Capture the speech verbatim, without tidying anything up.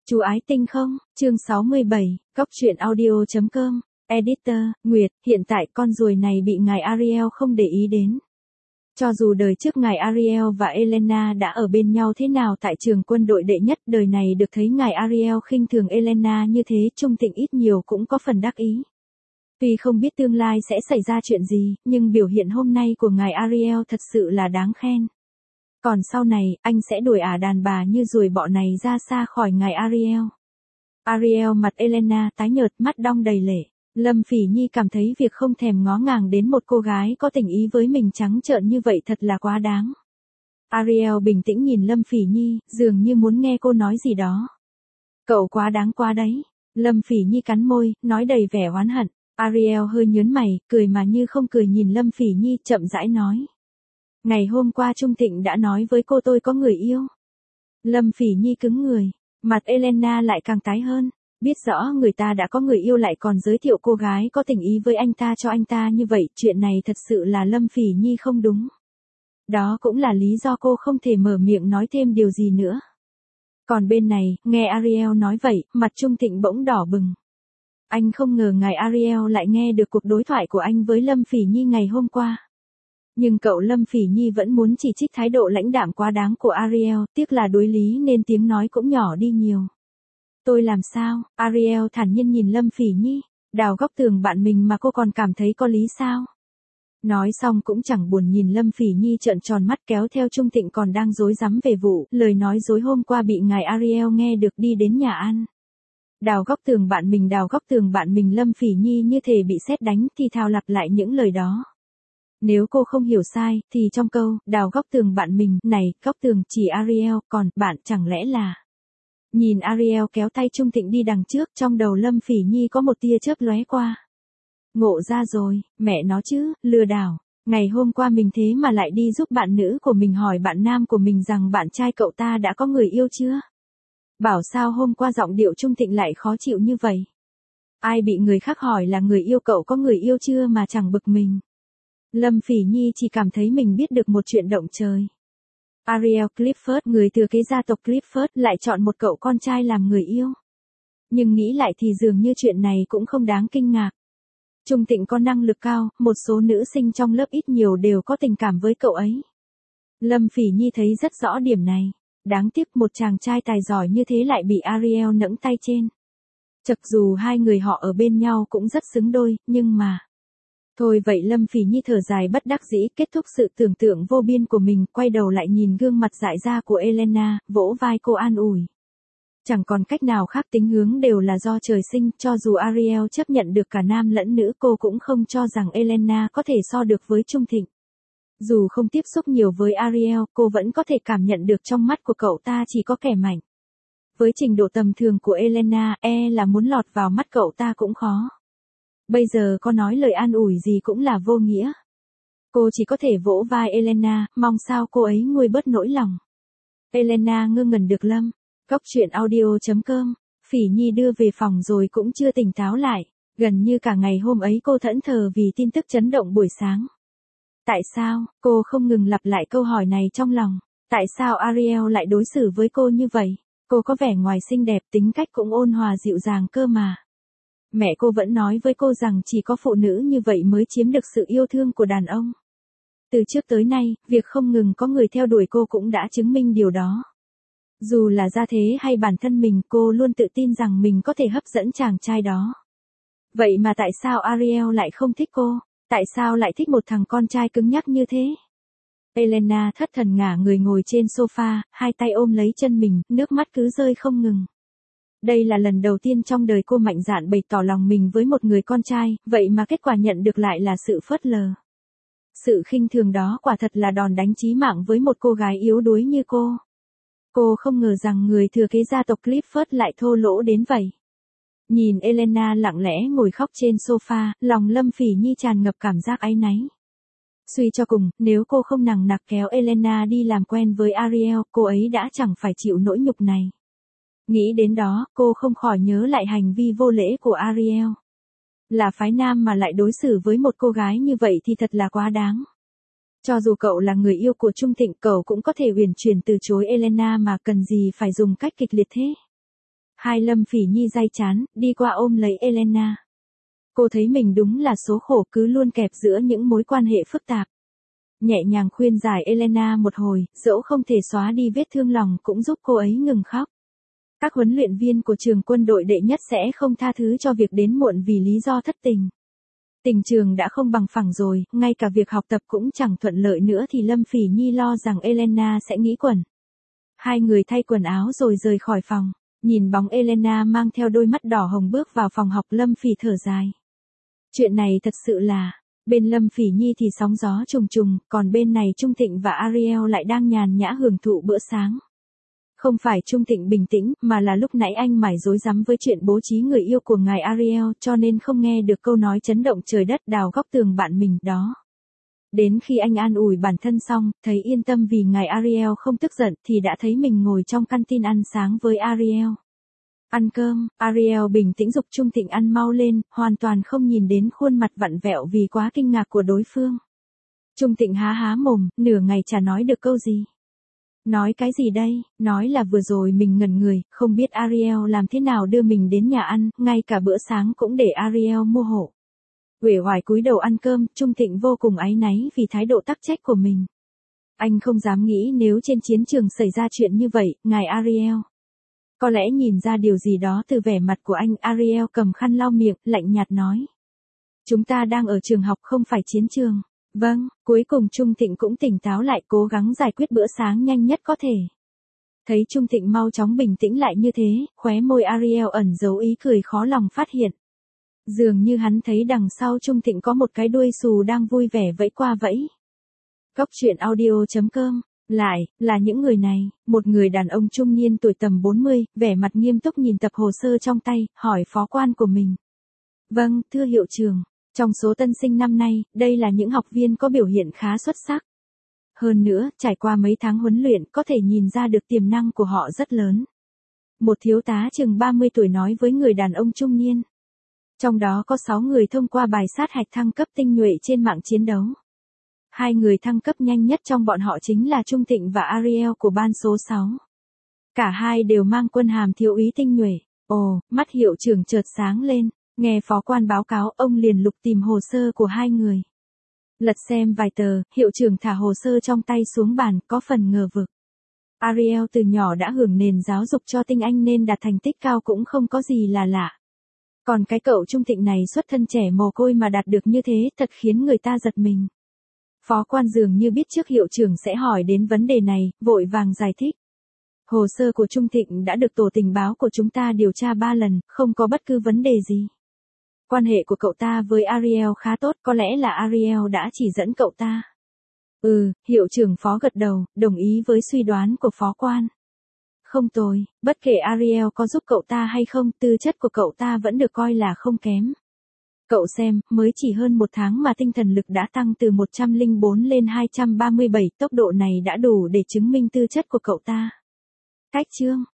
Chú ái tinh không, chương sáu mươi bảy, Cóc truyện audio chấm com, Editor, Nguyệt, hiện tại con ruồi này bị ngài Ariel không để ý đến. Cho dù đời trước ngài Ariel và Elena đã ở bên nhau thế nào tại trường quân đội đệ nhất, đời này được thấy ngài Ariel khinh thường Elena như thế, Trung Tịnh ít nhiều cũng có phần đắc ý. Tuy không biết tương lai sẽ xảy ra chuyện gì, nhưng biểu hiện hôm nay của ngài Ariel thật sự là đáng khen. Còn sau này, anh sẽ đuổi ả đàn bà như ruồi bọ này ra xa khỏi ngài Ariel. Ariel mặt Elena tái nhợt, mắt đong đầy lệ. Lâm Phỉ Nhi cảm thấy việc không thèm ngó ngàng đến một cô gái có tình ý với mình trắng trợn như vậy thật là quá đáng. Ariel bình tĩnh nhìn Lâm Phỉ Nhi, dường như muốn nghe cô nói gì đó. Cậu quá đáng quá đấy. Lâm Phỉ Nhi cắn môi, nói đầy vẻ oán hận. Ariel hơi nhớn mày, cười mà như không cười nhìn Lâm Phỉ Nhi, chậm rãi nói. Ngày hôm qua Trung Tịnh đã nói với cô tôi có người yêu. Lâm Phỉ Nhi cứng người, mặt Elena lại càng tái hơn. Biết rõ người ta đã có người yêu lại còn giới thiệu cô gái có tình ý với anh ta cho anh ta như vậy, chuyện này thật sự là Lâm Phỉ Nhi không đúng. Đó cũng là lý do cô không thể mở miệng nói thêm điều gì nữa. Còn bên này, nghe Ariel nói vậy, mặt Trung Tịnh bỗng đỏ bừng. Anh không ngờ ngài Ariel lại nghe được cuộc đối thoại của anh với Lâm Phỉ Nhi ngày hôm qua. Nhưng cậu Lâm Phỉ Nhi vẫn muốn chỉ trích thái độ lãnh đạm quá đáng của Ariel, tiếc là đối lý nên tiếng nói cũng nhỏ đi nhiều. Tôi làm sao? Ariel thản nhiên nhìn Lâm Phỉ Nhi, đào góc tường bạn mình mà cô còn cảm thấy có lý sao? Nói xong cũng chẳng buồn nhìn Lâm Phỉ Nhi trợn tròn mắt, kéo theo Trung Tịnh còn đang rối rắm về vụ lời nói dối hôm qua bị ngài Ariel nghe được, đi đến nhà ăn. Đào góc tường bạn mình, đào góc tường bạn mình. Lâm Phỉ Nhi như thể bị sét đánh, thì thào lặp lại những lời đó. Nếu cô không hiểu sai, thì trong câu, đào góc tường bạn mình, này, góc tường chỉ Ariel, còn, bạn, chẳng lẽ là... Nhìn Ariel kéo tay Trung Tịnh đi đằng trước, trong đầu Lâm Phỉ Nhi có một tia chớp lóe qua. Ngộ ra rồi, mẹ nó chứ, lừa đảo. Ngày hôm qua mình thế mà lại đi giúp bạn nữ của mình hỏi bạn nam của mình rằng bạn trai cậu ta đã có người yêu chưa? Bảo sao hôm qua giọng điệu Trung Tịnh lại khó chịu như vậy? Ai bị người khác hỏi là người yêu cậu có người yêu chưa mà chẳng bực mình? Lâm Phỉ Nhi chỉ cảm thấy mình biết được một chuyện động trời. Ariel Clifford, người thừa kế gia tộc Clifford, lại chọn một cậu con trai làm người yêu. Nhưng nghĩ lại thì dường như chuyện này cũng không đáng kinh ngạc. Trung Tịnh có năng lực cao, một số nữ sinh trong lớp ít nhiều đều có tình cảm với cậu ấy. Lâm Phỉ Nhi thấy rất rõ điểm này. Đáng tiếc một chàng trai tài giỏi như thế lại bị Ariel nẫng tay trên. Chật, dù hai người họ ở bên nhau cũng rất xứng đôi, nhưng mà... Thôi vậy, Lâm Phỉ Nhi thở dài bất đắc dĩ, kết thúc sự tưởng tượng vô biên của mình, quay đầu lại nhìn gương mặt dại ra của Elena, vỗ vai cô an ủi. Chẳng còn cách nào khác, tính hướng đều là do trời sinh, cho dù Ariel chấp nhận được cả nam lẫn nữ, cô cũng không cho rằng Elena có thể so được với Trung Tịnh. Dù không tiếp xúc nhiều với Ariel, cô vẫn có thể cảm nhận được trong mắt của cậu ta chỉ có kẻ mạnh. Với trình độ tầm thường của Elena, e là muốn lọt vào mắt cậu ta cũng khó. Bây giờ có nói lời an ủi gì cũng là vô nghĩa. Cô chỉ có thể vỗ vai Elena, mong sao cô ấy nguôi bớt nỗi lòng. Elena ngơ ngẩn được Lâm. Cóc truyện audio chấm com. Phỉ Nhi đưa về phòng rồi cũng chưa tỉnh táo lại. Gần như cả ngày hôm ấy cô thẫn thờ vì tin tức chấn động buổi sáng. Tại sao? Cô không ngừng lặp lại câu hỏi này trong lòng. Tại sao Ariel lại đối xử với cô như vậy? Cô có vẻ ngoài xinh đẹp, tính cách cũng ôn hòa dịu dàng cơ mà. Mẹ cô vẫn nói với cô rằng chỉ có phụ nữ như vậy mới chiếm được sự yêu thương của đàn ông. Từ trước tới nay, việc không ngừng có người theo đuổi cô cũng đã chứng minh điều đó. Dù là gia thế hay bản thân mình, cô luôn tự tin rằng mình có thể hấp dẫn chàng trai đó. Vậy mà tại sao Ariel lại không thích cô? Tại sao lại thích một thằng con trai cứng nhắc như thế? Elena thất thần ngả người ngồi trên sofa, hai tay ôm lấy chân mình, nước mắt cứ rơi không ngừng. Đây là lần đầu tiên trong đời cô mạnh dạn bày tỏ lòng mình với một người con trai, vậy mà kết quả nhận được lại là sự phớt lờ. Sự khinh thường đó quả thật là đòn đánh chí mạng với một cô gái yếu đuối như cô. Cô không ngờ rằng người thừa kế gia tộc Clifford lại thô lỗ đến vậy. Nhìn Elena lặng lẽ ngồi khóc trên sofa, lòng Lâm Phỉ Nhi tràn ngập cảm giác áy náy. Suy cho cùng, nếu cô không nằng nặc kéo Elena đi làm quen với Ariel, cô ấy đã chẳng phải chịu nỗi nhục này. Nghĩ đến đó, cô không khỏi nhớ lại hành vi vô lễ của Ariel. Là phái nam mà lại đối xử với một cô gái như vậy thì thật là quá đáng. Cho dù cậu là người yêu của Trung Tịnh, cậu cũng có thể uyển chuyển từ chối Elena mà, cần gì phải dùng cách kịch liệt thế. Hai Lâm Phỉ Nhi day chán, đi qua ôm lấy Elena. Cô thấy mình đúng là số khổ cứ luôn kẹp giữa những mối quan hệ phức tạp. Nhẹ nhàng khuyên giải Elena một hồi, dẫu không thể xóa đi vết thương lòng cũng giúp cô ấy ngừng khóc. Các huấn luyện viên của trường quân đội đệ nhất sẽ không tha thứ cho việc đến muộn vì lý do thất tình. Tình trường đã không bằng phẳng rồi, ngay cả việc học tập cũng chẳng thuận lợi nữa thì Lâm Phỉ Nhi lo rằng Elena sẽ nghĩ quẩn. Hai người thay quần áo rồi rời khỏi phòng, nhìn bóng Elena mang theo đôi mắt đỏ hồng bước vào phòng học, Lâm Phỉ thở dài. Chuyện này thật sự là, bên Lâm Phỉ Nhi thì sóng gió trùng trùng, còn bên này Trung Thịnh và Ariel lại đang nhàn nhã hưởng thụ bữa sáng. Không phải Trung Thịnh bình tĩnh, mà là lúc nãy anh mải rối rắm với chuyện bố trí người yêu của ngài Ariel, cho nên không nghe được câu nói chấn động trời đất đào góc tường bạn mình đó. Đến khi anh an ủi bản thân xong, thấy yên tâm vì ngài Ariel không tức giận, thì đã thấy mình ngồi trong canteen ăn sáng với Ariel. Ăn cơm, Ariel bình tĩnh giục Trung Thịnh ăn mau lên, hoàn toàn không nhìn đến khuôn mặt vặn vẹo vì quá kinh ngạc của đối phương. Trung Thịnh há há mồm, nửa ngày chả nói được câu gì. Nói cái gì đây, nói là vừa rồi mình ngẩn người, không biết Ariel làm thế nào đưa mình đến nhà ăn, ngay cả bữa sáng cũng để Ariel mua hộ. Uể oải cúi đầu ăn cơm, Trung Thịnh vô cùng áy náy vì thái độ tắc trách của mình. Anh không dám nghĩ nếu trên chiến trường xảy ra chuyện như vậy, ngài Ariel. Có lẽ nhìn ra điều gì đó từ vẻ mặt của anh. Ariel cầm khăn lau miệng, lạnh nhạt nói. Chúng ta đang ở trường học không phải chiến trường. Vâng, cuối cùng Trung Thịnh cũng tỉnh táo lại, cố gắng giải quyết bữa sáng nhanh nhất có thể. Thấy Trung Thịnh mau chóng bình tĩnh lại như thế, khóe môi Ariel ẩn giấu ý cười khó lòng phát hiện. Dường như hắn thấy đằng sau Trung Thịnh có một cái đuôi xù đang vui vẻ vẫy qua vẫy. Góc truyện audio chấm com. Lại, là những người này, một người đàn ông trung niên tuổi tầm bốn mươi, vẻ mặt nghiêm túc nhìn tập hồ sơ trong tay, hỏi phó quan của mình. Vâng, thưa hiệu trưởng, trong số tân sinh năm nay, đây là những học viên có biểu hiện khá xuất sắc. Hơn nữa, trải qua mấy tháng huấn luyện, có thể nhìn ra được tiềm năng của họ rất lớn. Một thiếu tá chừng ba mươi tuổi nói với người đàn ông trung niên. Trong đó có sáu người thông qua bài sát hạch thăng cấp tinh nhuệ trên mạng chiến đấu. Hai người thăng cấp nhanh nhất trong bọn họ chính là Trung Thịnh và Ariel của ban số sáu. Cả hai đều mang quân hàm thiếu úy tinh nhuệ. Ồ, mắt hiệu trưởng chợt sáng lên, nghe phó quan báo cáo, ông liền lục tìm hồ sơ của hai người. Lật xem vài tờ, hiệu trưởng thả hồ sơ trong tay xuống bàn, có phần ngờ vực. Ariel từ nhỏ đã hưởng nền giáo dục cho tinh anh nên đạt thành tích cao cũng không có gì là lạ. Còn cái cậu Trung Thịnh này xuất thân trẻ mồ côi mà đạt được như thế, thật khiến người ta giật mình. Phó quan dường như biết trước hiệu trưởng sẽ hỏi đến vấn đề này, vội vàng giải thích. Hồ sơ của Trung Thịnh đã được tổ tình báo của chúng ta điều tra ba lần, không có bất cứ vấn đề gì. Quan hệ của cậu ta với Ariel khá tốt, có lẽ là Ariel đã chỉ dẫn cậu ta. Ừ, hiệu trưởng phó gật đầu, đồng ý với suy đoán của phó quan. Không tồi, bất kể Ariel có giúp cậu ta hay không, tư chất của cậu ta vẫn được coi là không kém. Cậu xem, mới chỉ hơn một tháng mà tinh thần lực đã tăng từ một trăm lẻ bốn lên hai trăm ba mươi bảy, tốc độ này đã đủ để chứng minh tư chất của cậu ta. Cách chương